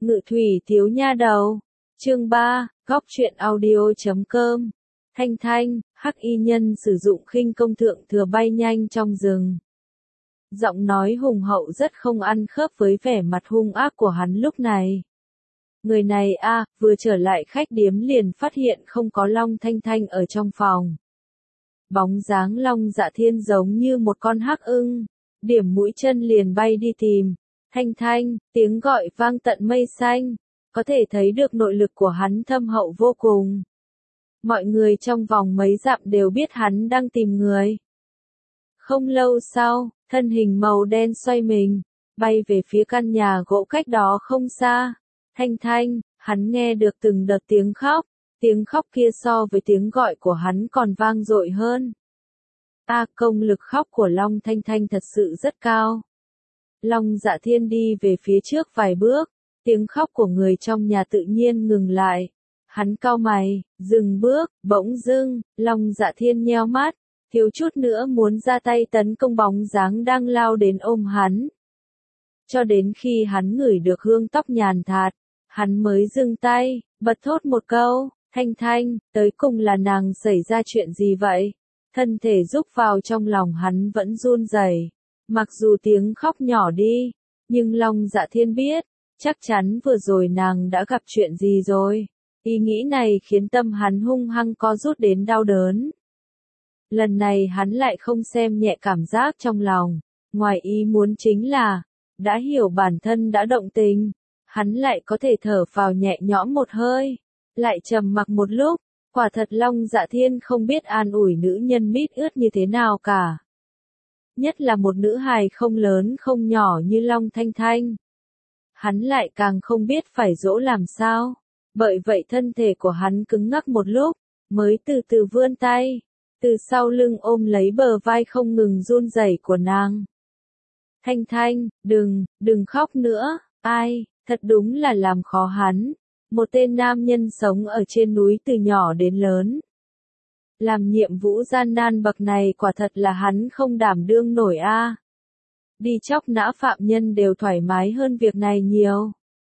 Ngự thủy thiếu nha đầu. Chương 3, góc truyện audio.com. Thanh Thanh, hắc y nhân sử dụng khinh công thượng thừa bay nhanh trong rừng. Giọng nói hùng hậu rất không ăn khớp với vẻ mặt hung ác của hắn lúc này. Người này vừa trở lại khách điếm liền phát hiện không có Long Thanh Thanh ở trong phòng. Bóng dáng Long Dạ Thiên giống như một con hắc ưng, điểm mũi chân liền bay đi tìm. Thanh Thanh, tiếng gọi vang tận mây xanh, có thể thấy được nội lực của hắn thâm hậu vô cùng. Mọi người trong vòng mấy dặm đều biết hắn đang tìm người. Không lâu sau, thân hình màu đen xoay mình, bay về phía căn nhà gỗ cách đó không xa. Thanh Thanh, hắn nghe được từng đợt tiếng khóc kia so với tiếng gọi của hắn còn vang dội hơn. Công lực khóc của Long Thanh Thanh thật sự rất cao. Long Dạ Thiên đi về phía trước vài bước, tiếng khóc của người trong nhà tự nhiên ngừng lại. Hắn cau mày, dừng bước, bỗng dưng, Long Dạ Thiên nheo mắt, thiếu chút nữa muốn ra tay tấn công bóng dáng đang lao đến ôm hắn. Cho đến khi hắn ngửi được hương tóc nhàn thạt, hắn mới dừng tay, bật thốt một câu, Thanh Thanh, tới cùng là nàng xảy ra chuyện gì vậy? Thân thể rúc vào trong lòng hắn vẫn run rẩy. Mặc dù tiếng khóc nhỏ đi, nhưng Long Dạ Thiên biết, chắc chắn vừa rồi nàng đã gặp chuyện gì rồi. Ý nghĩ này khiến tâm hắn hung hăng co rút đến đau đớn. Lần này hắn lại không xem nhẹ cảm giác trong lòng, ngoài ý muốn chính là, đã hiểu bản thân đã động tình, hắn lại có thể thở phào nhẹ nhõm một hơi, lại trầm mặc một lúc, quả thật Long Dạ Thiên không biết an ủi nữ nhân mít ướt như thế nào cả. Nhất là một nữ hài không lớn không nhỏ như Long Thanh Thanh. Hắn lại càng không biết phải dỗ làm sao, bởi vậy thân thể của hắn cứng ngắc một lúc, mới từ từ vươn tay, từ sau lưng ôm lấy bờ vai không ngừng run rẩy của nàng. Thanh Thanh, đừng khóc nữa, thật đúng là làm khó hắn, một tên nam nhân sống ở trên núi từ nhỏ đến lớn. Làm nhiệm vụ gian nan bậc này quả thật là hắn không đảm đương nổi Đi chóc nã phạm nhân đều thoải mái hơn việc này nhiều.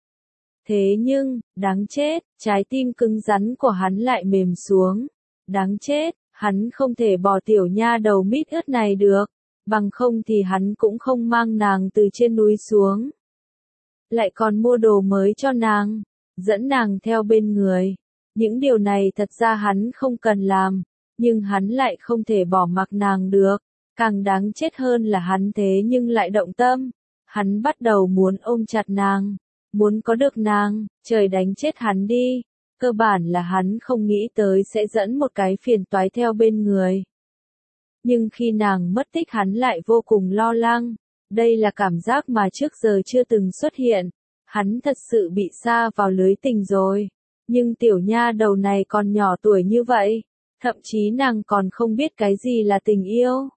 Thế nhưng, đáng chết, trái tim cứng rắn của hắn lại mềm xuống. Đáng chết, hắn không thể bỏ tiểu nha đầu mít ướt này được, bằng không thì hắn cũng không mang nàng từ trên núi xuống. Lại còn mua đồ mới cho nàng, dẫn nàng theo bên người. Những điều này thật ra hắn không cần làm, nhưng hắn lại không thể bỏ mặc nàng được. Càng đáng chết hơn là hắn thế nhưng lại động tâm. Hắn bắt đầu muốn ôm chặt nàng, muốn có được nàng, trời đánh chết hắn đi. Cơ bản là hắn không nghĩ tới sẽ dẫn một cái phiền toái theo bên người. Nhưng khi nàng mất tích hắn lại vô cùng lo lắng. Đây là cảm giác mà trước giờ chưa từng xuất hiện. Hắn thật sự bị sa vào lưới tình rồi. Nhưng tiểu nha đầu này còn nhỏ tuổi như vậy. Thậm chí nàng còn không biết cái gì là tình yêu.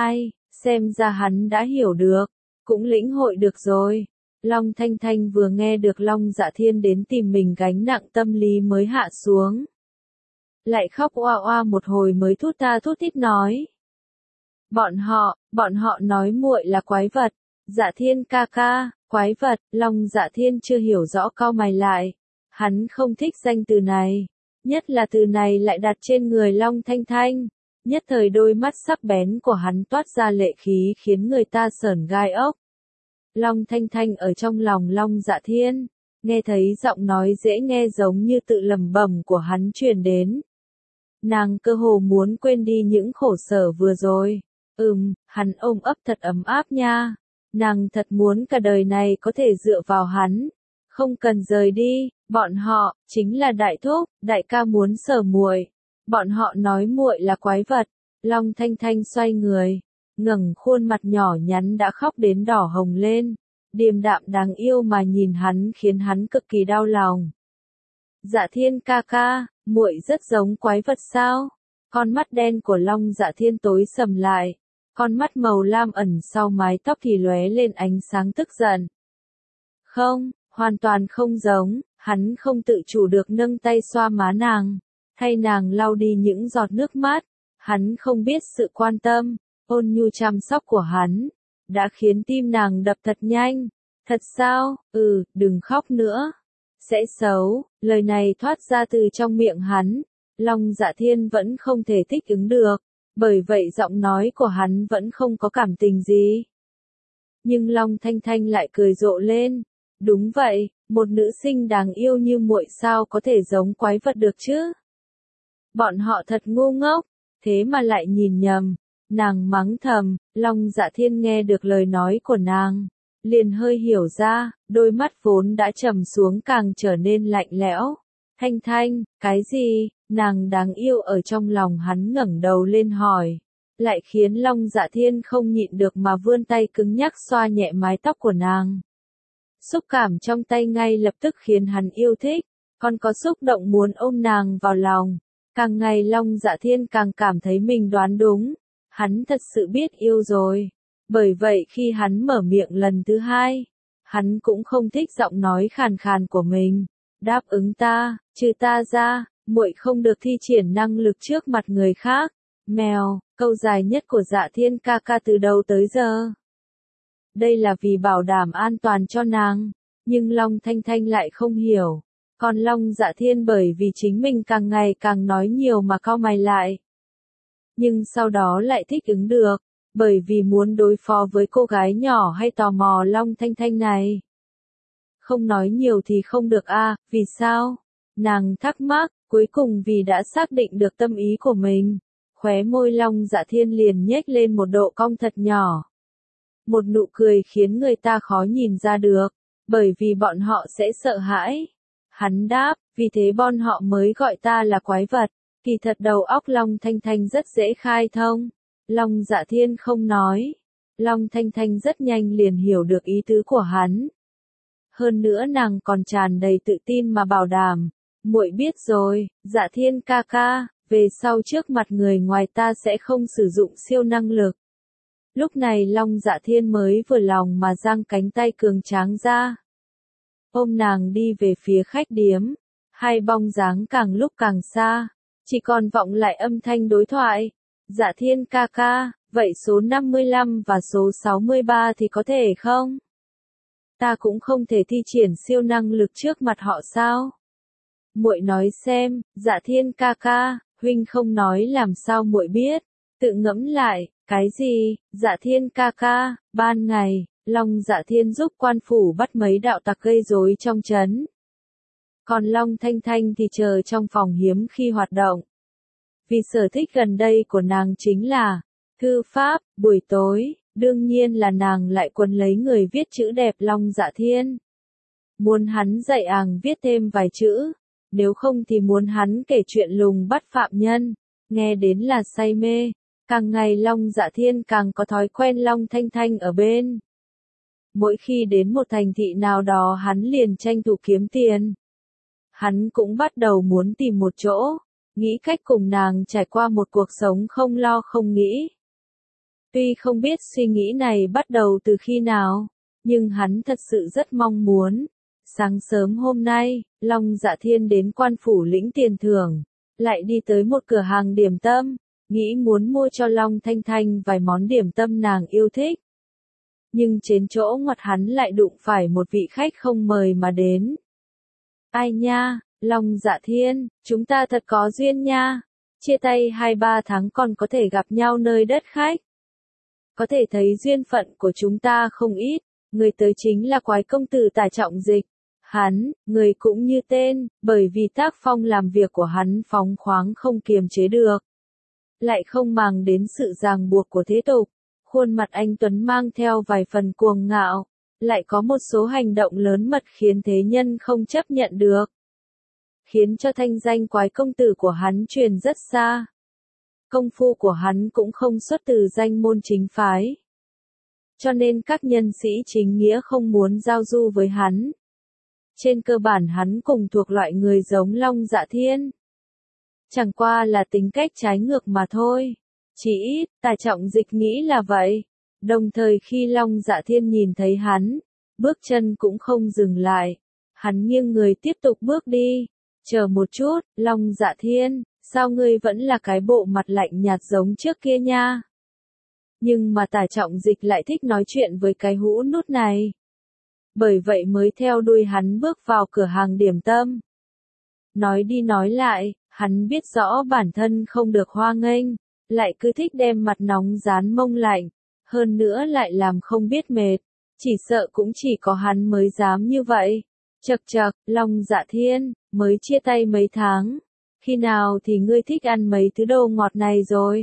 Xem ra hắn đã hiểu được, cũng lĩnh hội được rồi. Long Thanh Thanh vừa nghe được Long Dạ Thiên đến tìm mình gánh nặng tâm lý mới hạ xuống. Lại khóc oa oa một hồi mới thút tha thút thít nói. Bọn họ nói muội là quái vật. Dạ Thiên ca ca, quái vật, Long Dạ Thiên chưa hiểu rõ cau mày lại. Hắn không thích danh từ này, nhất là từ này lại đặt trên người Long Thanh Thanh. Nhất thời đôi mắt sắc bén của hắn toát ra lệ khí khiến người ta sởn gai ốc. Long Thanh Thanh ở trong lòng Long Dạ Thiên, nghe thấy giọng nói dễ nghe giống như tự lẩm bẩm của hắn truyền đến. Nàng cơ hồ muốn quên đi những khổ sở vừa rồi. Hắn ôm ấp thật ấm áp nha. Nàng thật muốn cả đời này có thể dựa vào hắn, không cần rời đi. Bọn họ chính là đại thúc, đại ca muốn sờ muội. Bọn họ nói muội là quái vật. Long Thanh Thanh xoay người, ngẩng khuôn mặt nhỏ nhắn đã khóc đến đỏ hồng lên, điềm đạm đáng yêu mà nhìn hắn khiến hắn cực kỳ đau lòng. Dạ Thiên ca ca, muội rất giống quái vật sao? Con mắt đen của Long Dạ Thiên tối sầm lại, con mắt màu lam ẩn sau mái tóc thì lóe lên ánh sáng tức giận. Không, hoàn toàn không giống. Hắn không tự chủ được nâng tay xoa má nàng, thay nàng lau đi những giọt nước mắt. Hắn không biết sự quan tâm, ôn nhu chăm sóc của hắn, đã khiến tim nàng đập thật nhanh. Thật sao? Đừng khóc nữa. sẽ xấu, lời này thoát ra từ trong miệng hắn, Long Dạ Thiên vẫn không thể thích ứng được, bởi vậy giọng nói của hắn vẫn không có cảm tình gì. Nhưng Long Thanh Thanh lại cười rộ lên, đúng vậy, một nữ sinh đáng yêu như muội sao có thể giống quái vật được chứ? Bọn họ thật ngu ngốc, thế mà lại nhìn nhầm, nàng mắng thầm, Long Dạ Thiên nghe được lời nói của nàng, liền hơi hiểu ra, đôi mắt vốn đã trầm xuống càng trở nên lạnh lẽo. Thanh Thanh, cái gì? Nàng đáng yêu ở trong lòng hắn ngẩng đầu lên hỏi, lại khiến Long Dạ Thiên không nhịn được mà vươn tay cứng nhắc xoa nhẹ mái tóc của nàng. Xúc cảm trong tay ngay lập tức khiến hắn yêu thích, còn có xúc động muốn ôm nàng vào lòng. Càng ngày Long Dạ Thiên càng cảm thấy mình đoán đúng, hắn thật sự biết yêu rồi. Bởi vậy khi hắn mở miệng lần thứ hai, hắn cũng không thích giọng nói khàn khàn của mình. Đáp ứng ta, trừ ta ra, muội không được thi triển năng lực trước mặt người khác. Mèo, câu dài nhất của Dạ Thiên ca ca từ đầu tới giờ. Đây là vì bảo đảm an toàn cho nàng, nhưng Long Thanh Thanh lại không hiểu. Còn Long Dạ Thiên bởi vì chính mình càng ngày càng nói nhiều mà cau mày lại. Nhưng sau đó lại thích ứng được, bởi vì muốn đối phó với cô gái nhỏ hay tò mò Long Thanh Thanh này. Không nói nhiều thì không được a, vì sao? Nàng thắc mắc, cuối cùng vì đã xác định được tâm ý của mình. Khóe môi Long Dạ Thiên liền nhếch lên một độ cong thật nhỏ. Một nụ cười khiến người ta khó nhìn ra được, bởi vì bọn họ sẽ sợ hãi. Hắn đáp, vì thế bọn họ mới gọi ta là quái vật. Kỳ thật đầu óc Long Thanh Thanh rất dễ khai thông. Long Dạ Thiên không nói. Long Thanh Thanh rất nhanh liền hiểu được ý tứ của hắn. Hơn nữa nàng còn tràn đầy tự tin mà bảo đảm. Muội biết rồi, Dạ Thiên ca ca, về sau trước mặt người ngoài ta sẽ không sử dụng siêu năng lực. Lúc này Long Dạ Thiên mới vừa lòng mà giang cánh tay cường tráng ra. Ôm nàng đi về phía khách điếm. Hai bóng dáng càng lúc càng xa. Chỉ còn vọng lại âm thanh đối thoại. Dạ Thiên ca ca, vậy số 55 và số 63 thì có thể không? Ta cũng không thể thi triển siêu năng lực trước mặt họ sao? Muội nói xem, Dạ Thiên ca ca, huynh không nói làm sao muội biết? Tự ngẫm lại, cái gì? Dạ Thiên ca ca, ban ngày, Long Dạ Thiên giúp quan phủ bắt mấy đạo tặc gây rối trong trấn. Còn Long Thanh Thanh thì chờ trong phòng hiếm khi hoạt động. Vì sở thích gần đây của nàng chính là thư pháp, buổi tối, đương nhiên là nàng lại quấn lấy người viết chữ đẹp Long Dạ Thiên. Muốn hắn dạy viết thêm vài chữ, nếu không thì muốn hắn kể chuyện lùng bắt phạm nhân, nghe đến là say mê. Càng ngày Long Dạ Thiên càng có thói quen Long Thanh Thanh ở bên. Mỗi khi đến một thành thị nào đó hắn liền tranh thủ kiếm tiền. Hắn cũng bắt đầu muốn tìm một chỗ, nghĩ cách cùng nàng trải qua một cuộc sống không lo không nghĩ. Tuy không biết suy nghĩ này bắt đầu từ khi nào, nhưng hắn thật sự rất mong muốn. Sáng sớm hôm nay, Long Dạ Thiên đến quan phủ lĩnh tiền thưởng, lại đi tới một cửa hàng điểm tâm, nghĩ muốn mua cho Long Thanh Thanh vài món điểm tâm nàng yêu thích. Nhưng trên chỗ ngoặt hắn lại đụng phải một vị khách không mời mà đến. Ai nha, Long Dạ Thiên, chúng ta thật có duyên nha, chia tay 2-3 tháng còn có thể gặp nhau nơi đất khách. Có thể thấy duyên phận của chúng ta không ít, người tới chính là quái công tử Tả Trọng Dịch. Hắn, người cũng như tên, bởi vì tác phong làm việc của hắn phóng khoáng không kiềm chế được. Lại không màng đến sự ràng buộc của thế tục, khuôn mặt anh Tuấn mang theo vài phần cuồng ngạo, lại có một số hành động lớn mật khiến thế nhân không chấp nhận được. Khiến cho thanh danh quái công tử của hắn truyền rất xa. Công phu của hắn cũng không xuất từ danh môn chính phái. Cho nên các nhân sĩ chính nghĩa không muốn giao du với hắn. Trên cơ bản hắn cùng thuộc loại người giống Long Dạ Thiên. Chẳng qua là tính cách trái ngược mà thôi. Chỉ ít, Tả Trọng Dịch nghĩ là vậy. Đồng thời khi Long Dạ Thiên nhìn thấy hắn, bước chân cũng không dừng lại. Hắn nghiêng người tiếp tục bước đi. Chờ một chút, Long Dạ Thiên, sao ngươi vẫn là cái bộ mặt lạnh nhạt giống trước kia nha? Nhưng mà Tả Trọng Dịch lại thích nói chuyện với cái hũ nút này. bởi vậy mới theo đuôi hắn bước vào cửa hàng điểm tâm. Nói đi nói lại, hắn biết rõ bản thân không được hoan nghênh, lại cứ thích đem mặt nóng dán mông lạnh, hơn nữa lại làm không biết mệt, chỉ sợ cũng chỉ có hắn mới dám như vậy. Chậc chậc, Long Dạ Thiên, mới chia tay mấy tháng, khi nào thì ngươi thích ăn mấy thứ đồ ngọt này rồi?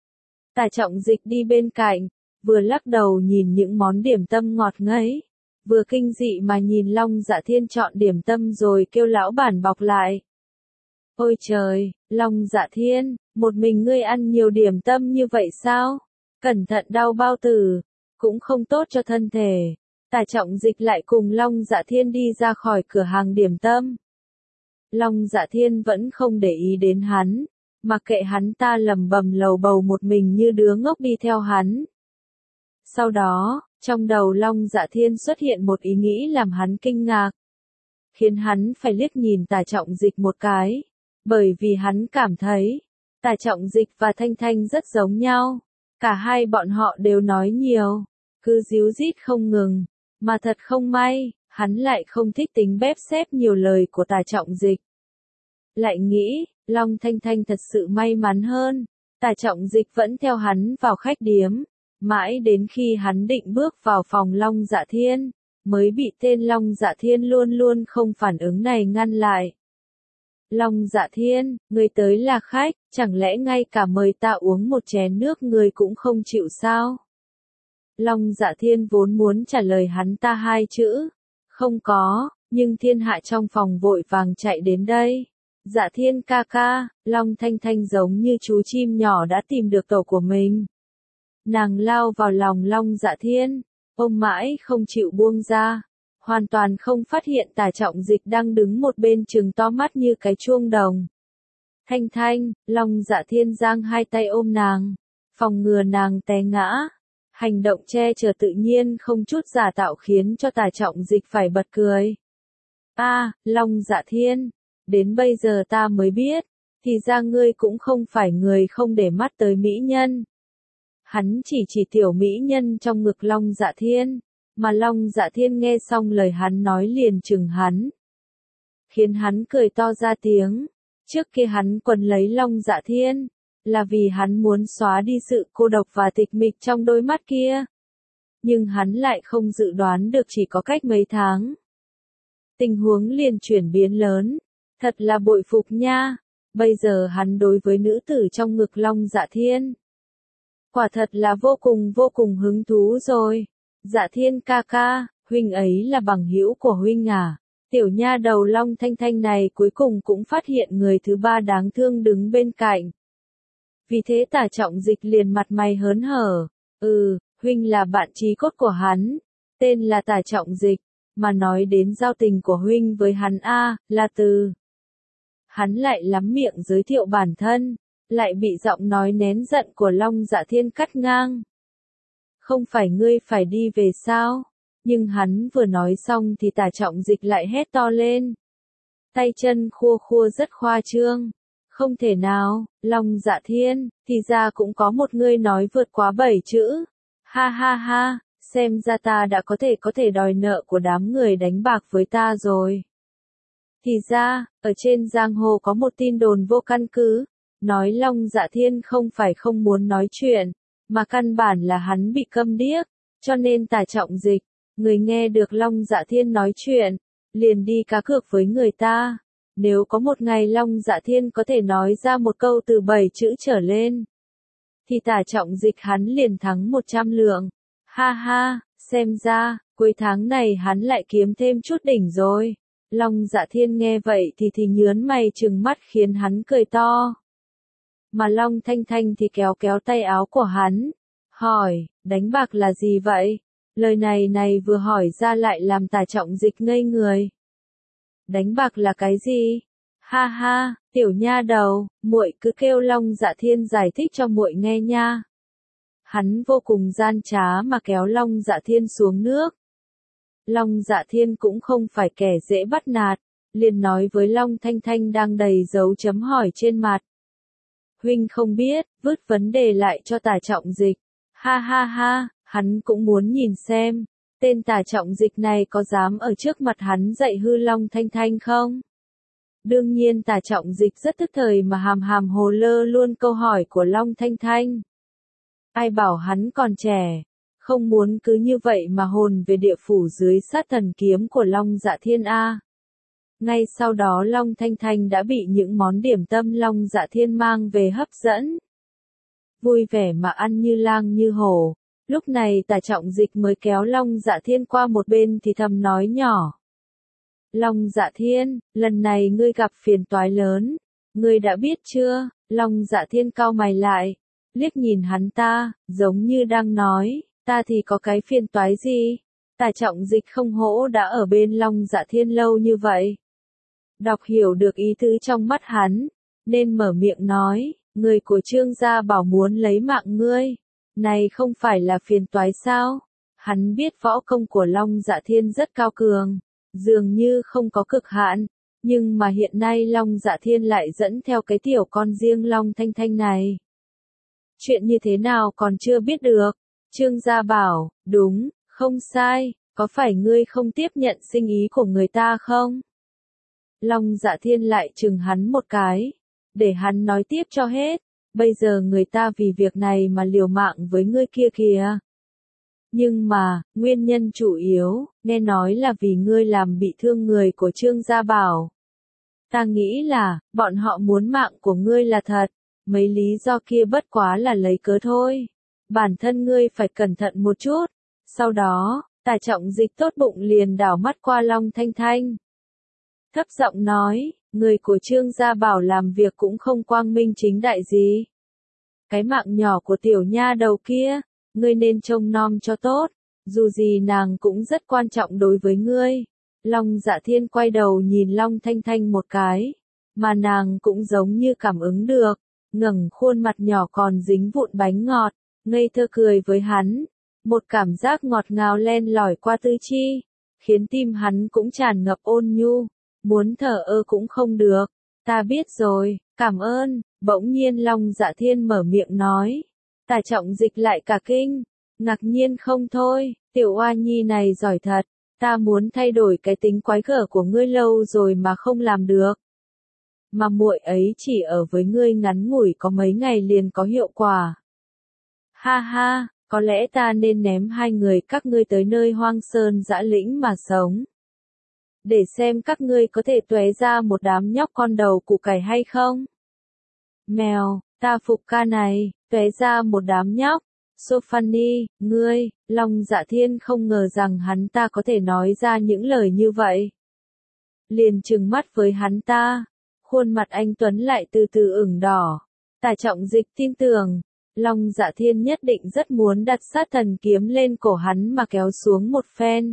Tả Trọng Dịch đi bên cạnh, vừa lắc đầu nhìn những món điểm tâm ngọt ngấy, vừa kinh dị mà nhìn Long Dạ Thiên chọn điểm tâm rồi kêu lão bản bọc lại. Ôi trời, Long Dạ Thiên, một mình ngươi ăn nhiều điểm tâm như vậy sao? Cẩn thận đau bao tử, cũng không tốt cho thân thể. Tả Trọng Dịch lại cùng Long Dạ Thiên đi ra khỏi cửa hàng điểm tâm. Long Dạ Thiên vẫn không để ý đến hắn, mặc kệ hắn ta lẩm bẩm lầu bầu một mình như đứa ngốc đi theo hắn. Sau đó, trong đầu Long Dạ Thiên xuất hiện một ý nghĩ làm hắn kinh ngạc, khiến hắn phải liếc nhìn Tả Trọng Dịch một cái, bởi vì hắn cảm thấy, Tả Trọng Dịch và Thanh Thanh rất giống nhau, cả hai bọn họ đều nói nhiều, cứ díu dít không ngừng, mà thật không may, hắn lại không thích tính bép xép nhiều lời của Tả Trọng Dịch. Lại nghĩ, Long Thanh Thanh thật sự may mắn hơn, Tả Trọng Dịch vẫn theo hắn vào khách điếm, mãi đến khi hắn định bước vào phòng Long Dạ Thiên, mới bị tên Long Dạ Thiên luôn luôn không phản ứng này ngăn lại. Long Dạ Thiên, người tới là khách, chẳng lẽ ngay cả mời ta uống một chén nước người cũng không chịu sao? Long Dạ Thiên vốn muốn trả lời hắn ta hai chữ, không có, nhưng thiên hạ trong phòng vội vàng chạy đến đây. Dạ Thiên ca ca, Long Thanh Thanh giống như chú chim nhỏ đã tìm được tổ của mình. Nàng lao vào lòng Long Dạ Thiên, ôm mãi không chịu buông ra, hoàn toàn không phát hiện Tả Trọng Dịch đang đứng một bên trừng to mắt như cái chuông đồng. Thanh Thanh, Long Dạ Thiên giang hai tay ôm nàng, phòng ngừa nàng té ngã. Hành động che chở tự nhiên không chút giả tạo khiến cho Tả Trọng Dịch phải bật cười. Long Dạ Thiên, đến bây giờ ta mới biết, thì ra ngươi cũng không phải người không để mắt tới mỹ nhân. Hắn chỉ tiểu mỹ nhân trong ngực Long Dạ Thiên, mà Long Dạ Thiên nghe xong lời hắn nói liền chừng hắn, khiến hắn cười to ra tiếng. Trước kia hắn quấn lấy Long Dạ Thiên, là vì hắn muốn xóa đi sự cô độc và tịch mịch trong đôi mắt kia. Nhưng hắn lại không dự đoán được chỉ có cách mấy tháng, tình huống liền chuyển biến lớn, thật là bội phục nha. Bây giờ hắn đối với nữ tử trong ngực Long Dạ Thiên, quả thật là vô cùng hứng thú rồi. Dạ Thiên ca ca, huynh ấy là bằng hữu của huynh à? Tiểu nha đầu Long Thanh Thanh này cuối cùng cũng phát hiện người thứ ba đáng thương đứng bên cạnh. Vì thế Tả Trọng Dịch liền mặt mày hớn hở. Huynh là bạn chí cốt của hắn, tên là Tả Trọng Dịch, mà nói đến giao tình của huynh với hắn là từ. Hắn lại lắm miệng giới thiệu bản thân, lại bị giọng nói nén giận của Long Dạ Thiên cắt ngang. Không phải ngươi phải đi về sao? Nhưng hắn vừa nói xong thì Tả Trọng Dịch lại hét to lên. Tay chân khua khua rất khoa trương. Không thể nào, Long Dạ Thiên, thì ra cũng có một ngươi nói vượt quá 7 chữ. Ha ha ha, xem ra ta đã có thể đòi nợ của đám người đánh bạc với ta rồi. Thì ra, ở trên giang hồ có một tin đồn vô căn cứ, nói Long Dạ Thiên không phải không muốn nói chuyện, mà căn bản là hắn bị câm điếc, cho nên Tả Trọng Dịch, người nghe được Long Dạ Thiên nói chuyện, liền đi cá cược với người ta. Nếu có một ngày Long Dạ Thiên có thể nói ra một câu từ 7 chữ trở lên, thì Tả Trọng Dịch hắn liền thắng 100 lượng. Ha ha, xem ra, cuối tháng này hắn lại kiếm thêm chút đỉnh rồi. Long Dạ Thiên nghe vậy thì nhớn mày trừng mắt khiến hắn cười to. Mà Long Thanh Thanh thì kéo tay áo của hắn, hỏi, đánh bạc là gì vậy? Lời này vừa hỏi ra lại làm Tả Trọng Dịch ngây người. Đánh bạc là cái gì? Ha ha, tiểu nha đầu, muội cứ kêu Long Dạ Thiên giải thích cho muội nghe nha. Hắn vô cùng gian trá mà kéo Long Dạ Thiên xuống nước. Long Dạ Thiên cũng không phải kẻ dễ bắt nạt, liền nói với Long Thanh Thanh đang đầy dấu chấm hỏi trên mặt. Huynh không biết, vứt vấn đề lại cho Tả Trọng Dịch. Ha ha ha, hắn cũng muốn nhìn xem, Tên tả trọng dịch này có dám ở trước mặt hắn dạy hư Long Thanh Thanh không? Đương nhiên tả trọng dịch rất tức thời mà hàm hàm hồ lơ luôn câu hỏi của Long Thanh Thanh. Ai bảo hắn còn trẻ, không muốn cứ như vậy mà hồn về địa phủ dưới sát thần kiếm của Long Dạ Thiên A. Ngay sau đó Long Thanh Thanh đã bị những món điểm tâm Long Dạ Thiên mang về hấp dẫn. Vui vẻ mà ăn như lang như hổ, lúc này tả trọng dịch mới kéo Long Dạ Thiên qua một bên thì thầm nói nhỏ. Long Dạ Thiên, lần này ngươi gặp phiền toái lớn, ngươi đã biết chưa? Long Dạ Thiên cau mày lại, liếc nhìn hắn ta, giống như đang nói, ta thì có cái phiền toái gì? Tả trọng dịch không hổ đã ở bên Long Dạ Thiên lâu như vậy. Đọc hiểu được ý tứ trong mắt hắn, nên mở miệng nói, người của Trương gia bảo muốn lấy mạng ngươi, này không phải là phiền toái sao? Hắn biết võ công của Long Dạ Thiên rất cao cường, dường như không có cực hạn, nhưng mà hiện nay Long Dạ Thiên lại dẫn theo cái tiểu con riêng Long Thanh Thanh này. Chuyện như thế nào còn chưa biết được? Trương gia bảo, đúng, không sai, có phải ngươi không tiếp nhận sinh ý của người ta không? Long Dạ Thiên lại chừng hắn một cái, để hắn nói tiếp cho hết, bây giờ người ta vì việc này mà liều mạng với ngươi kia kìa. Nhưng mà, nguyên nhân chủ yếu, nghe nói là vì ngươi làm bị thương người của Trương gia bảo. Ta nghĩ là, bọn họ muốn mạng của ngươi là thật, mấy lý do kia bất quá là lấy cớ thôi. Bản thân ngươi phải cẩn thận một chút. Sau đó, tả trọng dịch tốt bụng liền đảo mắt qua Long Thanh Thanh. Thấp giọng nói, người của Trương gia bảo làm việc cũng không quang minh chính đại gì. Cái mạng nhỏ của tiểu nha đầu kia, ngươi nên trông nom cho tốt, dù gì nàng cũng rất quan trọng đối với ngươi. Long Dạ Thiên quay đầu nhìn Long Thanh Thanh một cái, mà nàng cũng giống như cảm ứng được, ngẩng khuôn mặt nhỏ còn dính vụn bánh ngọt, ngây thơ cười với hắn, một cảm giác ngọt ngào len lỏi qua tứ chi, khiến tim hắn cũng tràn ngập ôn nhu, muốn thở ơ cũng không được. Ta biết rồi, cảm ơn. Bỗng nhiên Long Dạ Thiên mở miệng nói. Tả trọng dịch lại cả kinh, ngạc nhiên không thôi, tiểu oa nhi này giỏi thật, ta muốn thay đổi cái tính quái gở của ngươi lâu rồi mà không làm được. Mà muội ấy chỉ ở với ngươi ngắn ngủi có mấy ngày liền có hiệu quả. Ha ha, có lẽ ta nên ném hai người các ngươi tới nơi hoang sơn dã lĩnh mà sống. Để xem các ngươi có thể tóe ra một đám nhóc con đầu củ cải hay không. Mèo, ta phục ca này, tóe ra một đám nhóc. Sophanie, ngươi, Long Dạ Thiên không ngờ rằng hắn ta có thể nói ra những lời như vậy. Liền trừng mắt với hắn ta, khuôn mặt anh Tuấn lại từ từ ửng đỏ. Tả trọng dịch tin tưởng, Long Dạ Thiên nhất định rất muốn đặt sát thần kiếm lên cổ hắn mà kéo xuống một phen.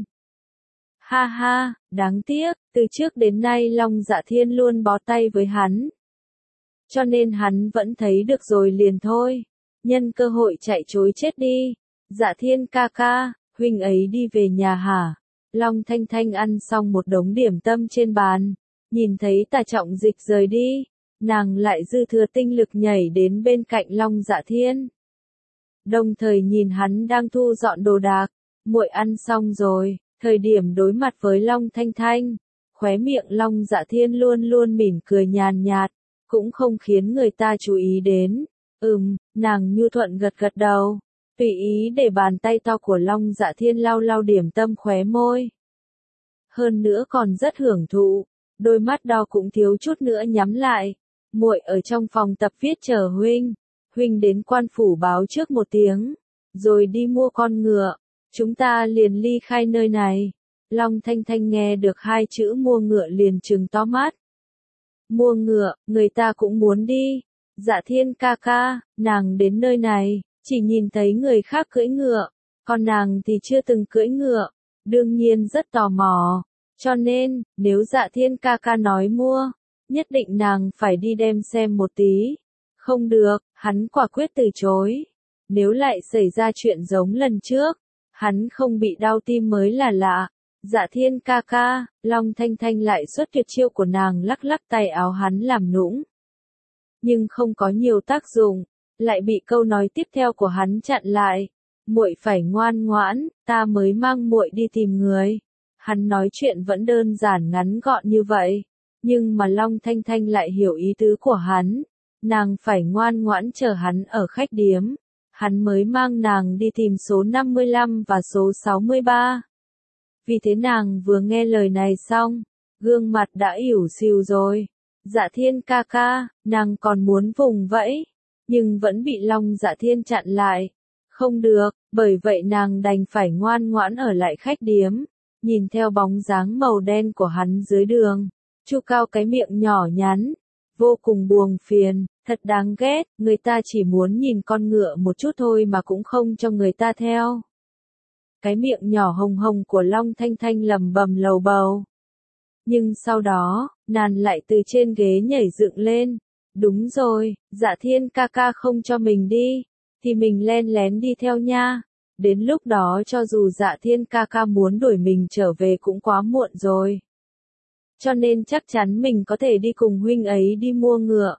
Ha ha, đáng tiếc, từ trước đến nay Long Dạ Thiên luôn bó tay với hắn. Cho nên hắn vẫn thấy được rồi liền thôi. Nhân cơ hội chạy trối chết đi. Dạ Thiên ca ca, huynh ấy đi về nhà hả? Long Thanh Thanh ăn xong một đống điểm tâm trên bàn. Nhìn thấy tả trọng dịch rời đi. Nàng lại dư thừa tinh lực nhảy đến bên cạnh Long Dạ Thiên. Đồng thời nhìn hắn đang thu dọn đồ đạc. Muội ăn xong rồi. Thời điểm đối mặt với Long Thanh Thanh. Khóe miệng Long Dạ Thiên luôn luôn mỉm cười nhàn nhạt. Cũng không khiến người ta chú ý đến. Nàng nhu thuận gật gật đầu, tùy ý để bàn tay to của Long Dạ Thiên lau lau điểm tâm khóe môi. Hơn nữa còn rất hưởng thụ, đôi mắt đo cũng thiếu chút nữa nhắm lại. Muội ở trong phòng tập viết chờ huynh đến quan phủ báo trước một tiếng, rồi đi mua con ngựa, chúng ta liền ly khai nơi này. Long Thanh Thanh nghe được hai chữ mua ngựa liền trừng to mắt. Mua ngựa, người ta cũng muốn đi. Dạ Thiên ca ca, nàng đến nơi này, chỉ nhìn thấy người khác cưỡi ngựa, còn nàng thì chưa từng cưỡi ngựa, đương nhiên rất tò mò, cho nên, nếu Dạ Thiên ca ca nói mua, nhất định nàng phải đi đem xem một tí. Không được, hắn quả quyết từ chối. Nếu lại xảy ra chuyện giống lần trước, hắn không bị đau tim mới là lạ. Dạ Thiên ca ca, Long Thanh Thanh lại xuất tuyệt chiêu của nàng lắc lắc tay áo hắn làm nũng. Nhưng không có nhiều tác dụng, lại bị câu nói tiếp theo của hắn chặn lại. muội phải ngoan ngoãn, ta mới mang muội đi tìm người. Hắn nói chuyện vẫn đơn giản ngắn gọn như vậy, nhưng mà Long Thanh Thanh lại hiểu ý tứ của hắn, nàng phải ngoan ngoãn chờ hắn ở khách điếm, hắn mới mang nàng đi tìm số 55 và số 63. Vì thế nàng vừa nghe lời này xong, gương mặt đã ỉu xìu rồi. Dạ Thiên ca ca, nàng còn muốn vùng vẫy, nhưng vẫn bị Long Dạ Thiên chặn lại. Không được, bởi vậy nàng đành phải ngoan ngoãn ở lại khách điếm, nhìn theo bóng dáng màu đen của hắn dưới đường, chu cao cái miệng nhỏ nhắn, vô cùng buồn phiền, thật đáng ghét, người ta chỉ muốn nhìn con ngựa một chút thôi mà cũng không cho người ta theo. Cái miệng nhỏ hồng hồng của Long Thanh Thanh lầm bầm lầu bầu. Nhưng sau đó, nàng lại từ trên ghế nhảy dựng lên. Đúng rồi, Dạ Thiên ca ca không cho mình đi, thì mình len lén đi theo nha. Đến lúc đó cho dù Dạ Thiên ca ca muốn đuổi mình trở về cũng quá muộn rồi. Cho nên chắc chắn mình có thể đi cùng huynh ấy đi mua ngựa.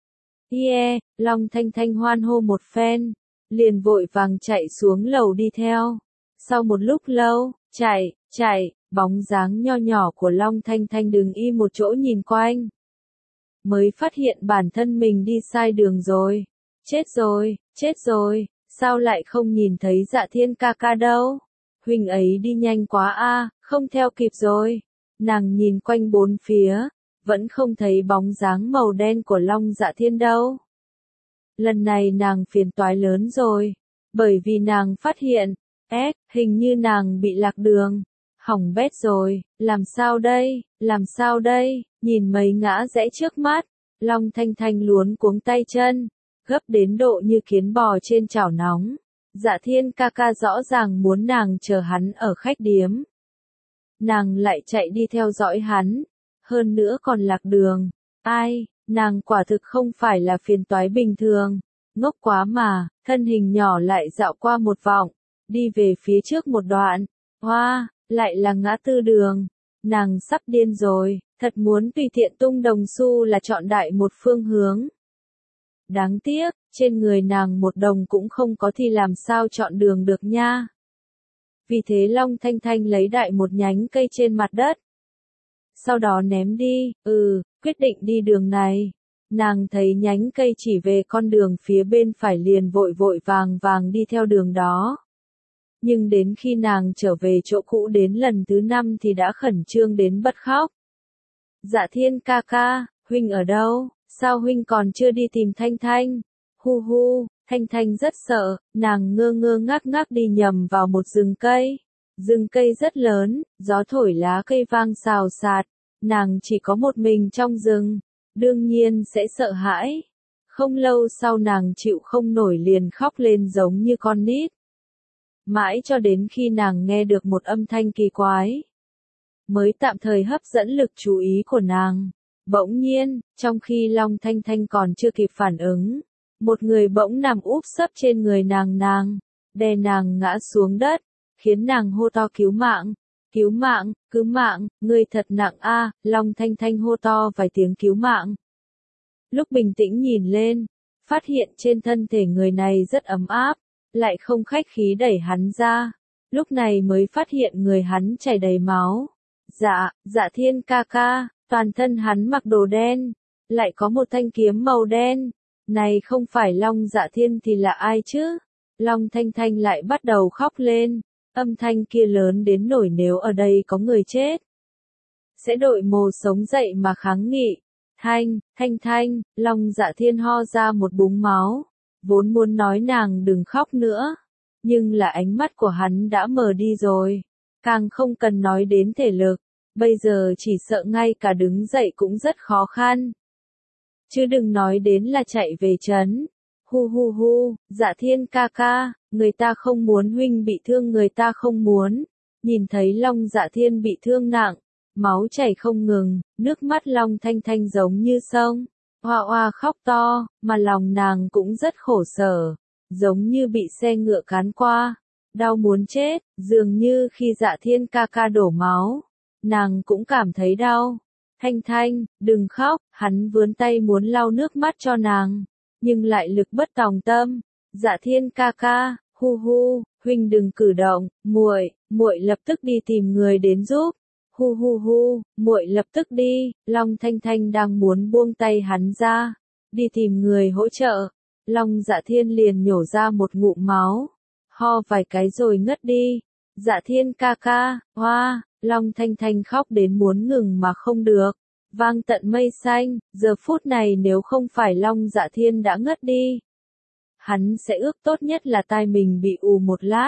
Yeah, Long Thanh Thanh hoan hô một phen, liền vội vàng chạy xuống lầu đi theo. Sau một lúc lâu, chạy, bóng dáng nho nhỏ của Long Thanh Thanh đứng im một chỗ nhìn quanh. Mới phát hiện bản thân mình đi sai đường rồi. Chết rồi, sao lại không nhìn thấy Dạ Thiên ca ca đâu? Huynh ấy đi nhanh quá a, không theo kịp rồi. Nàng nhìn quanh bốn phía, vẫn không thấy bóng dáng màu đen của Long Dạ Thiên đâu. Lần này nàng phiền toái lớn rồi, bởi vì nàng phát hiện, hình như nàng bị lạc đường. Hỏng bét rồi, làm sao đây, nhìn mấy ngã rẽ trước mắt, Long Thanh Thanh luống cuống tay chân, gấp đến độ như kiến bò trên chảo nóng. Dạ Thiên ca ca rõ ràng muốn nàng chờ hắn ở khách điếm. Nàng lại chạy đi theo dõi hắn, hơn nữa còn lạc đường. Ai, nàng quả thực không phải là phiền toái bình thường, ngốc quá mà, thân hình nhỏ lại dạo qua một vòng, đi về phía trước một đoạn. Hoa, lại là ngã tư đường. Nàng sắp điên rồi, thật muốn tùy tiện tung đồng xu là chọn đại một phương hướng. Đáng tiếc, trên người nàng một đồng cũng không có thì làm sao chọn đường được nha. Vì thế Long Thanh Thanh lấy đại một nhánh cây trên mặt đất. Sau đó ném đi, quyết định đi đường này. Nàng thấy nhánh cây chỉ về con đường phía bên phải liền vội vàng đi theo đường đó. Nhưng đến khi nàng trở về chỗ cũ đến lần thứ 5 thì đã khẩn trương đến bật khóc. Dạ Thiên ca ca, huynh ở đâu? Sao huynh còn chưa đi tìm Thanh Thanh? Hu hu, Thanh Thanh rất sợ, nàng ngơ ngác đi nhầm vào một rừng cây. Rừng cây rất lớn, gió thổi lá cây vang xào xạc, nàng chỉ có một mình trong rừng, đương nhiên sẽ sợ hãi. Không lâu sau nàng chịu không nổi liền khóc lên giống như con nít. Mãi cho đến khi nàng nghe được một âm thanh kỳ quái, mới tạm thời hấp dẫn lực chú ý của nàng. Bỗng nhiên, trong khi Long Thanh Thanh còn chưa kịp phản ứng, một người bỗng nằm úp sấp trên người nàng, đè nàng ngã xuống đất, khiến nàng hô to cứu mạng, ngươi thật nặng a, Long Thanh Thanh hô to vài tiếng cứu mạng. Lúc bình tĩnh nhìn lên, phát hiện trên thân thể người này rất ấm áp, lại không khách khí đẩy hắn ra, lúc này mới phát hiện người hắn chảy đầy máu. Dạ Thiên ca ca, toàn thân hắn mặc đồ đen, lại có một thanh kiếm màu đen, này không phải Long Dạ Thiên thì là ai chứ? Long Thanh Thanh lại bắt đầu khóc lên, âm thanh kia lớn đến nỗi nếu ở đây có người chết, sẽ đội mồ sống dậy mà kháng nghị. Thanh, Long Dạ Thiên ho ra một búng máu, vốn muốn nói nàng đừng khóc nữa, nhưng là ánh mắt của hắn đã mờ đi rồi, càng không cần nói đến thể lực, bây giờ chỉ sợ ngay cả đứng dậy cũng rất khó khăn. Chứ đừng nói đến là chạy về trấn. Hu, Dạ Thiên ca ca, người ta không muốn huynh bị thương, người ta không muốn. Nhìn thấy Long Dạ Thiên bị thương nặng, máu chảy không ngừng, nước mắt Long Thanh Thanh giống như sông, oa khóc to, mà lòng nàng cũng rất khổ sở, giống như bị xe ngựa cán qua, đau muốn chết, dường như khi Dạ Thiên ca ca đổ máu, nàng cũng cảm thấy đau. Thanh, đừng khóc, hắn vươn tay muốn lau nước mắt cho nàng, nhưng lại lực bất tòng tâm. Dạ Thiên ca ca, hu, huynh đừng cử động, muội lập tức đi tìm người đến giúp. Hu hu hu, muội lập tức đi. Long Thanh Thanh đang muốn buông tay hắn ra, đi tìm người hỗ trợ. Long Dạ Thiên liền nhổ ra một ngụm máu, ho vài cái rồi ngất đi. Dạ Thiên ca ca, hoa, Long Thanh Thanh khóc đến muốn ngừng mà không được, vang tận mây xanh. Giờ phút này nếu không phải Long Dạ Thiên đã ngất đi, hắn sẽ ước tốt nhất là tai mình bị ù một lát,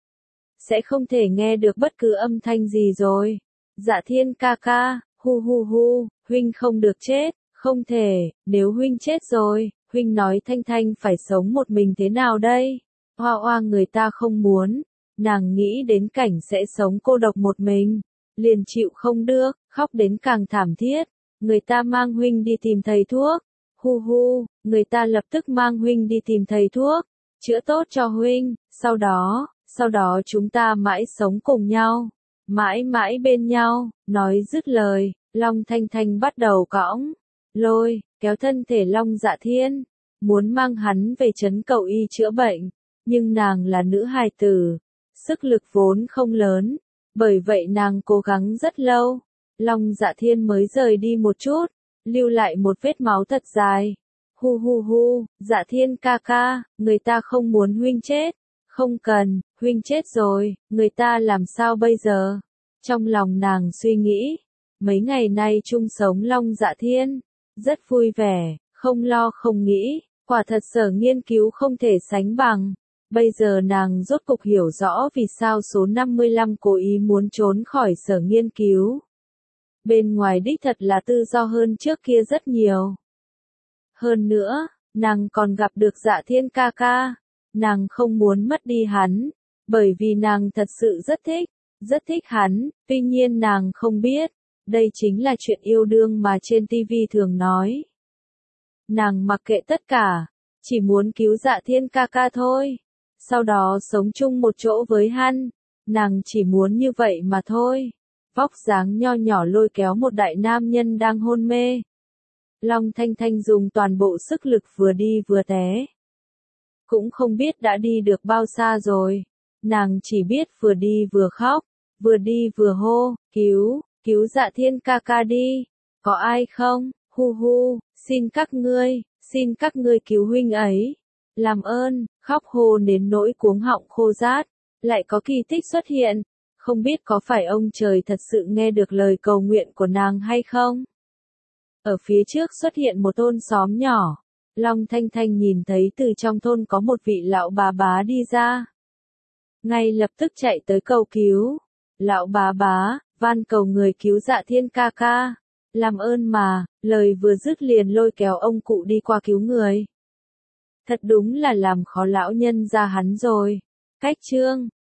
sẽ không thể nghe được bất cứ âm thanh gì rồi. Dạ Thiên ca ca, hu hu hu, huynh không được chết, không thể, nếu huynh chết rồi, huynh nói Thanh Thanh phải sống một mình thế nào đây? Hoa hoa người ta không muốn, nàng nghĩ đến cảnh sẽ sống cô độc một mình, liền chịu không được, khóc đến càng thảm thiết. Người ta mang huynh đi tìm thầy thuốc. Hu hu, người ta lập tức mang huynh đi tìm thầy thuốc, chữa tốt cho huynh, sau đó chúng ta mãi sống cùng nhau, mãi mãi bên nhau. Nói dứt lời, Long Thanh Thanh bắt đầu cõng, lôi, kéo thân thể Long Dạ Thiên, muốn mang hắn về trấn cầu y chữa bệnh, nhưng nàng là nữ hài tử, sức lực vốn không lớn, bởi vậy nàng cố gắng rất lâu, Long Dạ Thiên mới rời đi một chút, lưu lại một vết máu thật dài. Hu hu hu, Dạ Thiên ca ca, người ta không muốn huynh chết. Không cần, huynh chết rồi, người ta làm sao bây giờ? Trong lòng nàng suy nghĩ, mấy ngày nay chung sống Long Dạ Thiên, rất vui vẻ, không lo không nghĩ, quả thật sở nghiên cứu không thể sánh bằng. Bây giờ nàng rốt cục hiểu rõ vì sao số 55 cố ý muốn trốn khỏi sở nghiên cứu. Bên ngoài đích thật là tự do hơn trước kia rất nhiều. Hơn nữa, nàng còn gặp được Dạ Thiên ca ca. Nàng không muốn mất đi hắn, bởi vì nàng thật sự rất thích hắn, tuy nhiên nàng không biết, đây chính là chuyện yêu đương mà trên TV thường nói. Nàng mặc kệ tất cả, chỉ muốn cứu Dạ Thiên ca ca thôi, sau đó sống chung một chỗ với hắn, nàng chỉ muốn như vậy mà thôi. Vóc dáng nho nhỏ lôi kéo một đại nam nhân đang hôn mê. Long Thanh Thanh dùng toàn bộ sức lực vừa đi vừa té. Cũng không biết đã đi được bao xa rồi. Nàng chỉ biết vừa đi vừa khóc, vừa đi vừa hô, cứu Dạ Thiên ca ca đi. Có ai không? Hu hu, xin các ngươi cứu huynh ấy. Làm ơn, khóc hô đến nỗi cuống họng khô rát. Lại có kỳ tích xuất hiện. Không biết có phải ông trời thật sự nghe được lời cầu nguyện của nàng hay không? Ở phía trước xuất hiện một thôn xóm nhỏ. Long Thanh Thanh nhìn thấy từ trong thôn có một vị lão bà bá đi ra. Ngay lập tức chạy tới cầu cứu. Lão bà bá, van cầu người cứu Dạ Thiên ca ca. Làm ơn mà, lời vừa dứt liền lôi kéo ông cụ đi qua cứu người. Thật đúng là làm khó lão nhân ra hắn rồi. Cách chương